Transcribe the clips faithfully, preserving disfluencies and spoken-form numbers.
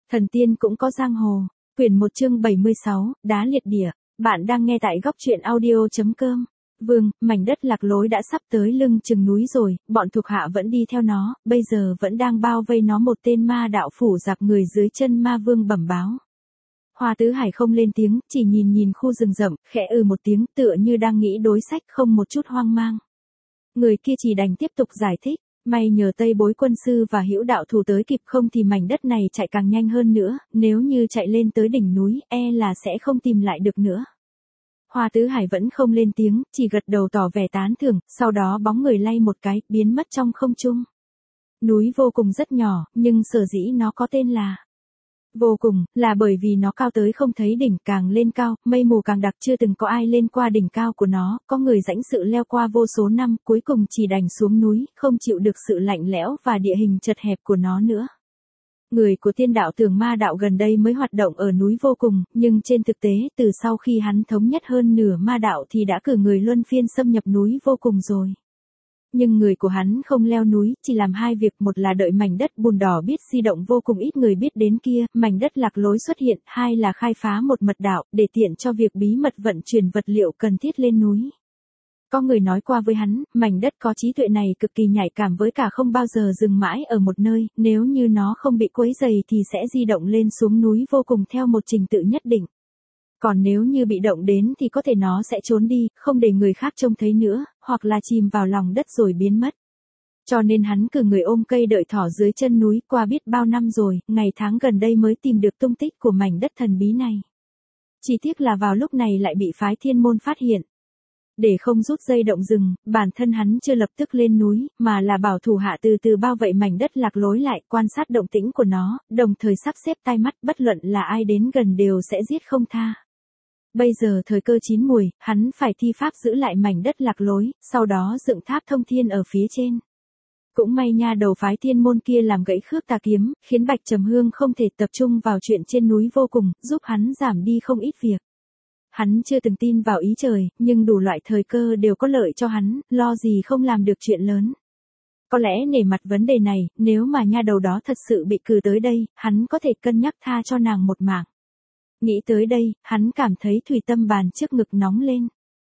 Thần tiên cũng có giang hồ. Quyển một chương bảy mươi sáu, đá liệt địa. Bạn đang nghe tại góc truyện audio.com. Vương, mảnh đất lạc lối đã sắp tới lưng chừng núi rồi, bọn thuộc hạ vẫn đi theo nó, bây giờ vẫn đang bao vây nó. Một tên ma đạo phủ giặc người dưới chân ma vương bẩm báo. Hoa Tứ Hải không lên tiếng, chỉ nhìn nhìn khu rừng rậm, khẽ ừ một tiếng, tựa như đang nghĩ đối sách, không một chút hoang mang. Người kia chỉ đành tiếp tục giải thích. May nhờ Tây Bối quân sư và Hữu đạo thủ tới kịp, không thì mảnh đất này chạy càng nhanh hơn nữa, nếu như chạy lên tới đỉnh núi, e là sẽ không tìm lại được nữa. Hoa Tứ Hải vẫn không lên tiếng, chỉ gật đầu tỏ vẻ tán thưởng, sau đó bóng người lay một cái, biến mất trong không trung. Núi vô cùng rất nhỏ, nhưng sở dĩ nó có tên là vô cùng, là bởi vì nó cao tới không thấy đỉnh, càng lên cao, mây mù càng đặc, chưa từng có ai lên qua đỉnh cao của nó, có người rãnh sự leo qua vô số năm, cuối cùng chỉ đành xuống núi, không chịu được sự lạnh lẽo và địa hình chật hẹp của nó nữa. Người của Tiên đạo Tường Ma đạo gần đây mới hoạt động ở núi vô cùng, nhưng trên thực tế, từ sau khi hắn thống nhất hơn nửa ma đạo thì đã cử người luân phiên xâm nhập núi vô cùng rồi. Nhưng người của hắn không leo núi, chỉ làm hai việc, một là đợi mảnh đất bùn đỏ biết di động vô cùng ít người biết đến kia, mảnh đất lạc lối xuất hiện, hai là khai phá một mật đạo, để tiện cho việc bí mật vận chuyển vật liệu cần thiết lên núi. Có người nói qua với hắn, mảnh đất có trí tuệ này cực kỳ nhạy cảm với cả không bao giờ dừng mãi ở một nơi, nếu như nó không bị quấy rầy thì sẽ di động lên xuống núi vô cùng theo một trình tự nhất định. Còn nếu như bị động đến thì có thể nó sẽ trốn đi, không để người khác trông thấy nữa, hoặc là chìm vào lòng đất rồi biến mất. Cho nên hắn cử người ôm cây đợi thỏ dưới chân núi, qua biết bao năm rồi, ngày tháng gần đây mới tìm được tung tích của mảnh đất thần bí này. Chỉ tiếc là vào lúc này lại bị phái Thiên môn phát hiện. Để không rút dây động rừng, bản thân hắn chưa lập tức lên núi, mà là bảo thủ hạ từ từ bao vây mảnh đất lạc lối lại, quan sát động tĩnh của nó, đồng thời sắp xếp tai mắt, bất luận là ai đến gần đều sẽ giết không tha. Bây giờ thời cơ chín muồi, hắn phải thi pháp giữ lại mảnh đất lạc lối, sau đó dựng tháp thông thiên ở phía trên. Cũng may nha đầu phái Thiên môn kia làm gãy khước tà kiếm, khiến Bạch Trầm Hương không thể tập trung vào chuyện trên núi vô cùng, giúp hắn giảm đi không ít việc. Hắn chưa từng tin vào ý trời, nhưng đủ loại thời cơ đều có lợi cho hắn, lo gì không làm được chuyện lớn. Có lẽ nể mặt vấn đề này, nếu mà nha đầu đó thật sự bị cử tới đây, hắn có thể cân nhắc tha cho nàng một mạng. Nghĩ tới đây, hắn cảm thấy thủy tâm bàn trước ngực nóng lên.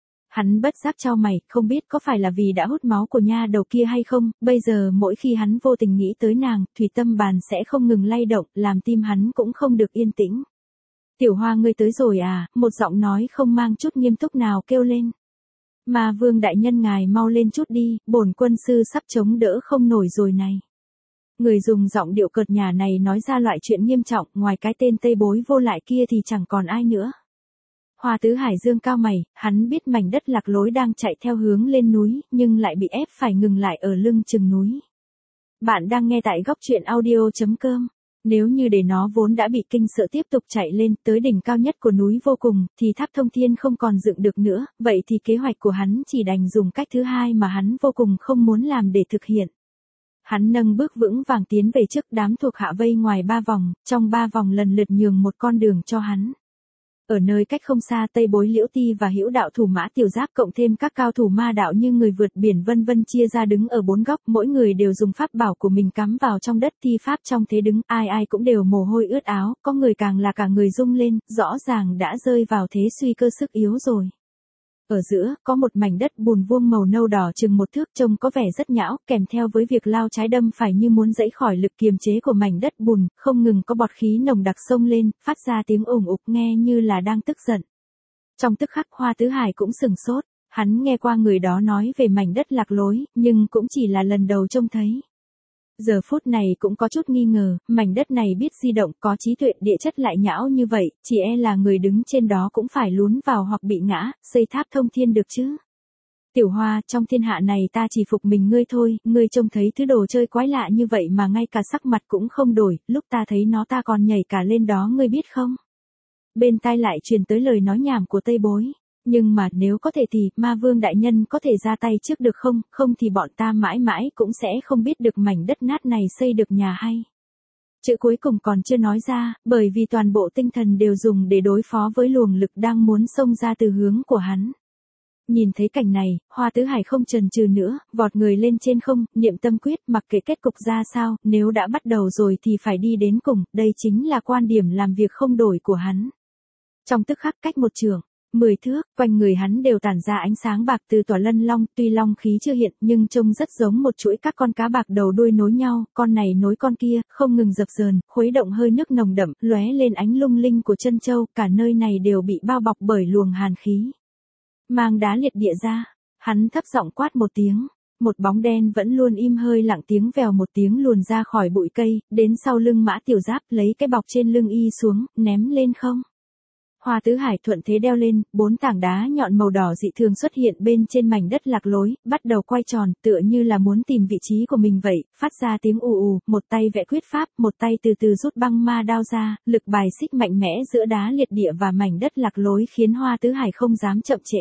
Hắn bất giác chau mày, không biết có phải là vì đã hút máu của nha đầu kia hay không, bây giờ mỗi khi hắn vô tình nghĩ tới nàng, thủy tâm bàn sẽ không ngừng lay động, làm tim hắn cũng không được yên tĩnh. Tiểu Hoa ngươi tới rồi à, một giọng nói không mang chút nghiêm túc nào kêu lên. Ma vương đại nhân ngài mau lên chút đi, bổn quân sư sắp chống đỡ không nổi rồi này. Người dùng giọng điệu cợt nhả này nói ra loại chuyện nghiêm trọng, ngoài cái tên Tây Bối vô lại kia thì chẳng còn ai nữa. Hoa Tứ Hải dương cao mày, hắn biết mảnh đất lạc lối đang chạy theo hướng lên núi, nhưng lại bị ép phải ngừng lại ở lưng chừng núi. Bạn đang nghe tại góc truyện audio.com. Nếu như để nó vốn đã bị kinh sợ tiếp tục chạy lên tới đỉnh cao nhất của núi vô cùng, thì tháp thông thiên không còn dựng được nữa, vậy thì kế hoạch của hắn chỉ đành dùng cách thứ hai mà hắn vô cùng không muốn làm để thực hiện. Hắn nâng bước vững vàng tiến về trước, đám thuộc hạ vây ngoài ba vòng, trong ba vòng lần lượt nhường một con đường cho hắn. Ở nơi cách không xa, Tây Bối Liễu Ti và Hữu đạo thủ Mã Tiểu Giáp cộng thêm các cao thủ ma đạo như người vượt biển vân vân chia ra đứng ở bốn góc, mỗi người đều dùng pháp bảo của mình cắm vào trong đất thi pháp trong thế đứng, ai ai cũng đều mồ hôi ướt áo, có người càng là cả người rung lên, rõ ràng đã rơi vào thế suy cơ sức yếu rồi. Ở giữa, có một mảnh đất bùn vuông màu nâu đỏ chừng một thước, trông có vẻ rất nhão, kèm theo với việc lao trái đâm phải như muốn giãy khỏi lực kiềm chế của mảnh đất bùn, không ngừng có bọt khí nồng đặc xông lên, phát ra tiếng ủng ục nghe như là đang tức giận. Trong tức khắc Hoa Tứ Hải cũng sừng sốt, hắn nghe qua người đó nói về mảnh đất lạc lối, nhưng cũng chỉ là lần đầu trông thấy. Giờ phút này cũng có chút nghi ngờ, mảnh đất này biết di động, có trí tuệ, địa chất lại nhão như vậy, chỉ e là người đứng trên đó cũng phải lún vào hoặc bị ngã, xây tháp thông thiên được chứ. Tiểu Hoa, trong thiên hạ này ta chỉ phục mình ngươi thôi, ngươi trông thấy thứ đồ chơi quái lạ như vậy mà ngay cả sắc mặt cũng không đổi, lúc ta thấy nó ta còn nhảy cả lên đó ngươi biết không? Bên tai lại truyền tới lời nói nhảm của Tây Bối. Nhưng mà nếu có thể thì, ma vương đại nhân có thể ra tay trước được không, không thì bọn ta mãi mãi cũng sẽ không biết được mảnh đất nát này xây được nhà hay. Chữ cuối cùng còn chưa nói ra, bởi vì toàn bộ tinh thần đều dùng để đối phó với luồng lực đang muốn xông ra từ hướng của hắn. Nhìn thấy cảnh này, Hoa Tứ Hải không chần chừ nữa, vọt người lên trên không, niệm tâm quyết, mặc kệ kết cục ra sao, nếu đã bắt đầu rồi thì phải đi đến cùng, đây chính là quan điểm làm việc không đổi của hắn. Trong tức khắc cách một trường, mười thước, quanh người hắn đều tản ra ánh sáng bạc từ tỏa lân long, tuy long khí chưa hiện, nhưng trông rất giống một chuỗi các con cá bạc đầu đuôi nối nhau, con này nối con kia, không ngừng dập dờn, khuấy động hơi nước nồng đậm, lóe lên ánh lung linh của chân châu, cả nơi này đều bị bao bọc bởi luồng hàn khí. Mang đá liệt địa ra, hắn thấp giọng quát một tiếng, một bóng đen vẫn luôn im hơi lặng tiếng vèo một tiếng luồn ra khỏi bụi cây, đến sau lưng Mã Tiểu Giáp lấy cái bọc trên lưng y xuống, ném lên không. Hoa Tứ Hải thuận thế đeo lên, bốn tảng đá nhọn màu đỏ dị thường xuất hiện bên trên mảnh đất lạc lối, bắt đầu quay tròn, tựa như là muốn tìm vị trí của mình vậy, phát ra tiếng ù ù, một tay vẽ quyết pháp, một tay từ từ rút băng ma đao ra, lực bài xích mạnh mẽ giữa đá liệt địa và mảnh đất lạc lối khiến Hoa Tứ Hải không dám chậm trễ.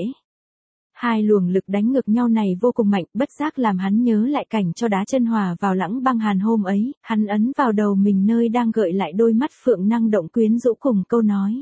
Hai luồng lực đánh ngược nhau này vô cùng mạnh, bất giác làm hắn nhớ lại cảnh cho đá chân hòa vào lãng băng hàn hôm ấy, hắn ấn vào đầu mình nơi đang gợi lại đôi mắt phượng năng động quyến rũ cùng câu nói.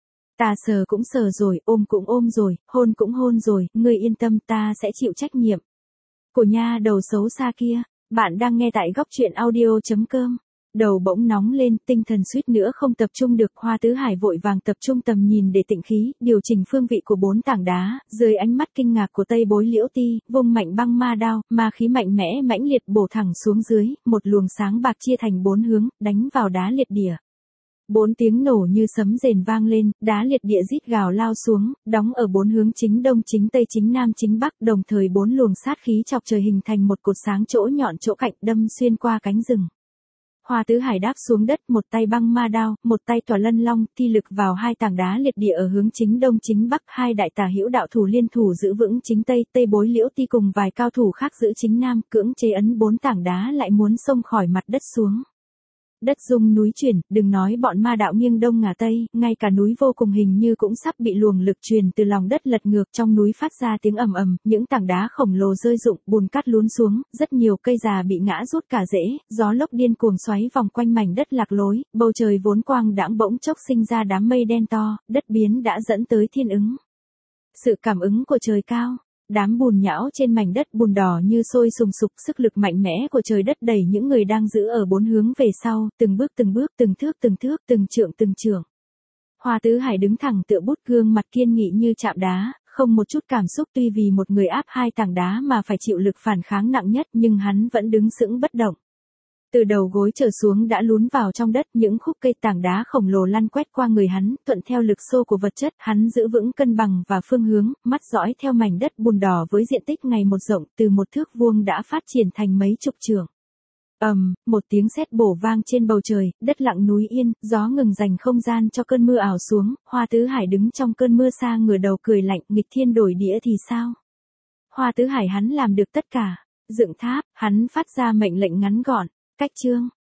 Ta sờ cũng sờ rồi, ôm cũng ôm rồi, hôn cũng hôn rồi, ngươi yên tâm ta sẽ chịu trách nhiệm. Của nha đầu xấu xa kia, bạn đang nghe tại góc truyện audio chấm com. Đầu bỗng nóng lên, tinh thần suýt nữa không tập trung được, Hoa Tứ Hải vội vàng tập trung tầm nhìn để tịnh khí, điều chỉnh phương vị của bốn tảng đá, dưới ánh mắt kinh ngạc của Tây Bối Liễu Ti, vung mạnh băng ma đao, ma khí mạnh mẽ mãnh liệt bổ thẳng xuống dưới, một luồng sáng bạc chia thành bốn hướng, đánh vào đá liệt địa. Bốn tiếng nổ như sấm rền vang lên, đá liệt địa rít gào lao xuống, đóng ở bốn hướng chính đông chính tây chính nam chính bắc, đồng thời bốn luồng sát khí chọc trời hình thành một cột sáng chỗ nhọn chỗ cạnh đâm xuyên qua cánh rừng. Hoa Tứ Hải đáp xuống đất, một tay băng ma đao, một tay tỏa lân long, thi lực vào hai tảng đá liệt địa ở hướng chính đông chính bắc, hai đại tả hữu đạo thủ liên thủ giữ vững chính tây, Tây Bối Liễu Ti cùng vài cao thủ khác giữ chính nam, cưỡng chế ấn bốn tảng đá lại muốn xông khỏi mặt đất xuống. Đất rung núi chuyển, đừng nói bọn ma đạo nghiêng đông ngả tây, ngay cả núi vô cùng hình như cũng sắp bị luồng lực truyền từ lòng đất lật ngược, trong núi phát ra tiếng ầm ầm, những tảng đá khổng lồ rơi rụng, bùn cát lún xuống, rất nhiều cây già bị ngã rút cả rễ, gió lốc điên cuồng xoáy vòng quanh mảnh đất lạc lối, bầu trời vốn quang đãng bỗng chốc sinh ra đám mây đen to, đất biến đã dẫn tới thiên ứng. Sự cảm ứng của trời cao. Đám bùn nhão trên mảnh đất bùn đỏ như sôi sùng sục, sức lực mạnh mẽ của trời đất đẩy những người đang giữ ở bốn hướng về sau, từng bước từng bước, từng thước từng thước, từng trượng từng trượng. Hoa Tứ Hải đứng thẳng tựa bút, gương mặt kiên nghị như chạm đá, không một chút cảm xúc, tuy vì một người áp hai tảng đá mà phải chịu lực phản kháng nặng nhất, nhưng hắn vẫn đứng sững bất động. Từ đầu gối trở xuống đã lún vào trong đất, những khúc cây tảng đá khổng lồ lăn quét qua người hắn, thuận theo lực xô của vật chất, hắn giữ vững cân bằng và phương hướng, mắt dõi theo mảnh đất bùn đỏ với diện tích ngày một rộng, từ một thước vuông đã phát triển thành mấy chục trượng. Ầm, um, một tiếng sét bổ vang trên bầu trời, đất lặng núi yên, gió ngừng dành không gian cho cơn mưa ảo xuống, Hoa Tứ Hải đứng trong cơn mưa xa ngửa đầu cười lạnh, nghịch thiên đổi địa thì sao? Hoa Tứ Hải hắn làm được tất cả, dựng tháp, hắn phát ra mệnh lệnh ngắn gọn. Cách chương